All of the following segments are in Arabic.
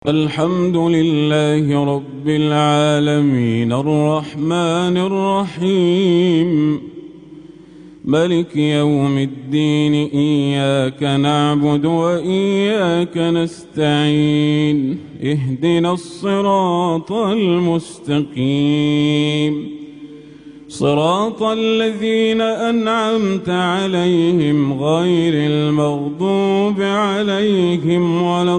الحمد لله رب العالمين الرحمن الرحيم ملك يوم الدين إياك نعبد وإياك نستعين اهدنا الصراط المستقيم صراط الذين أنعمت عليهم غير المغضوب عليهم ولا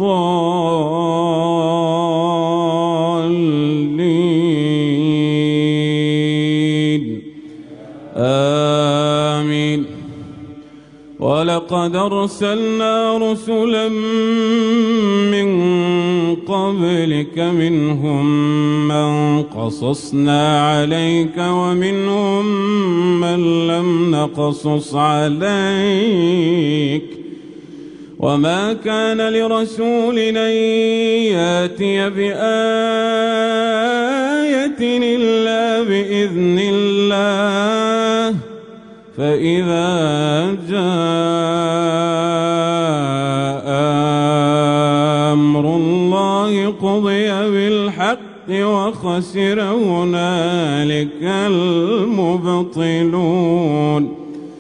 الضالين آمين. ولقد أرسلنا رسلا من قبلك منهم من قصصنا عليك ومنهم من لم نقصص عليك وما كان لرسول أن يأتي بآية إلا بإذن الله فإذا جاء أمر الله قضي بالحق وخسر هنالك المبطلون.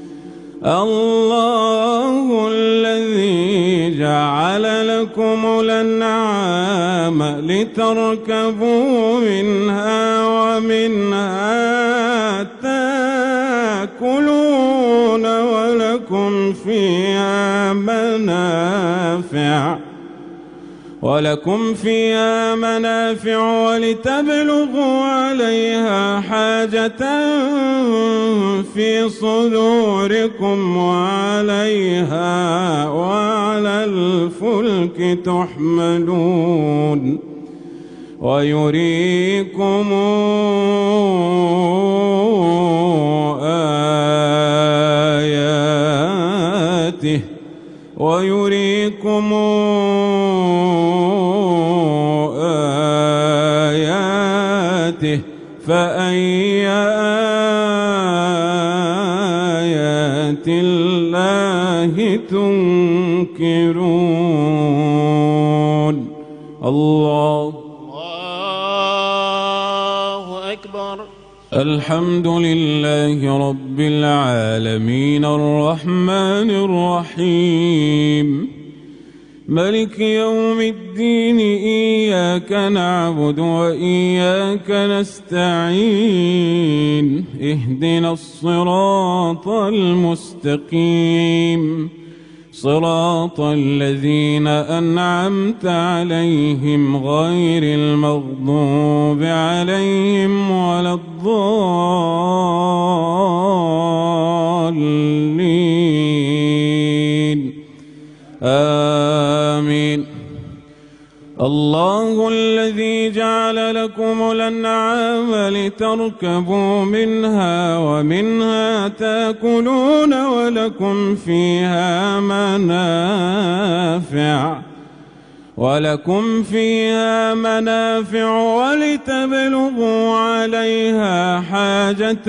الله الذي جعل لكم الأنعام لتركبوا منها ومنها تأكلون ولكم فيها منافع ولتبلغوا عليها حاجة في صدوركم وعليها وعلى الفلك تحملون ويريكم آياته فأي آيات الله تنكرون. الله أكبر. الحمد لله رب العالمين الرحمن الرحيم ملك يوم الدين إياك نعبد وإياك نستعين اهدنا الصراط المستقيم صراط الذين أنعمت عليهم غير المغضوب عليهم ولا الضالين آمين. الله الذي جعل لكم الأنعام لتركبوا منها ومنها تأكلون ولكم فيها منافع ولتبلغوا عليها حاجة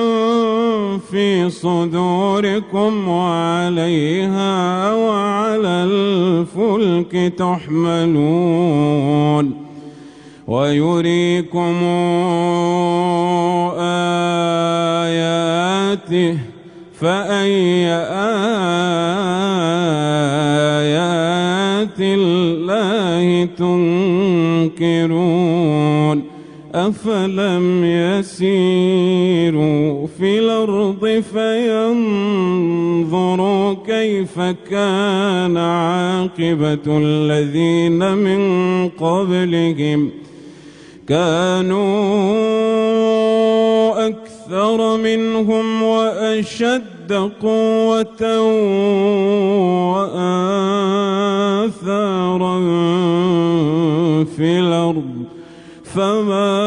في صدوركم وعليها وعلى الفلك تحملون ويريكم آياته فأي آيات الله تنكرون. أفلم يسيروا في الأرض فينظروا كيف كان عاقبة الذين من قبلهم كانوا أكثر منهم وأشد قوة وآثارا في الأرض فما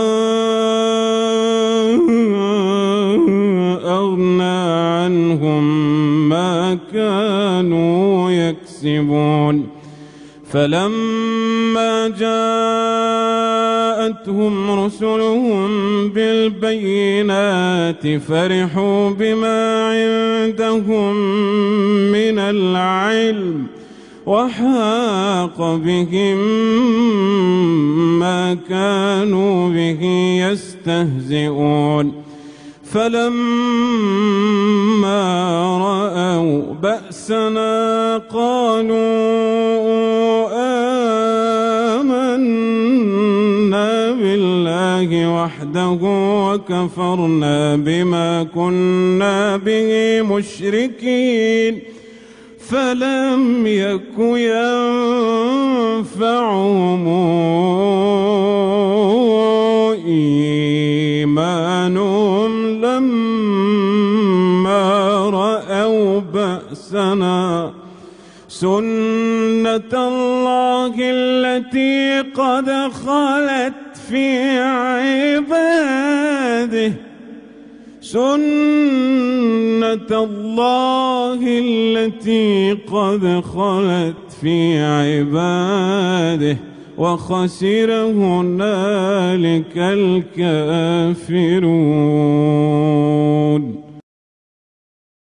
أغنى عنهم ما كانوا يكسبون. فلما جاءتهم رسلهم بالبينات فرحوا بما عندهم من العلم وحاق بهم ما كانوا به يستهزئون فلما رأوا بأسنا قالوا آمنا بالله وحده وكفرنا بما كنا به مشركين فلم يك ينفعهم إيمانهم لما رأوا بأسنا سنة الله التي قد خلت في عباده في عباده وخسر هنالك الكافرون.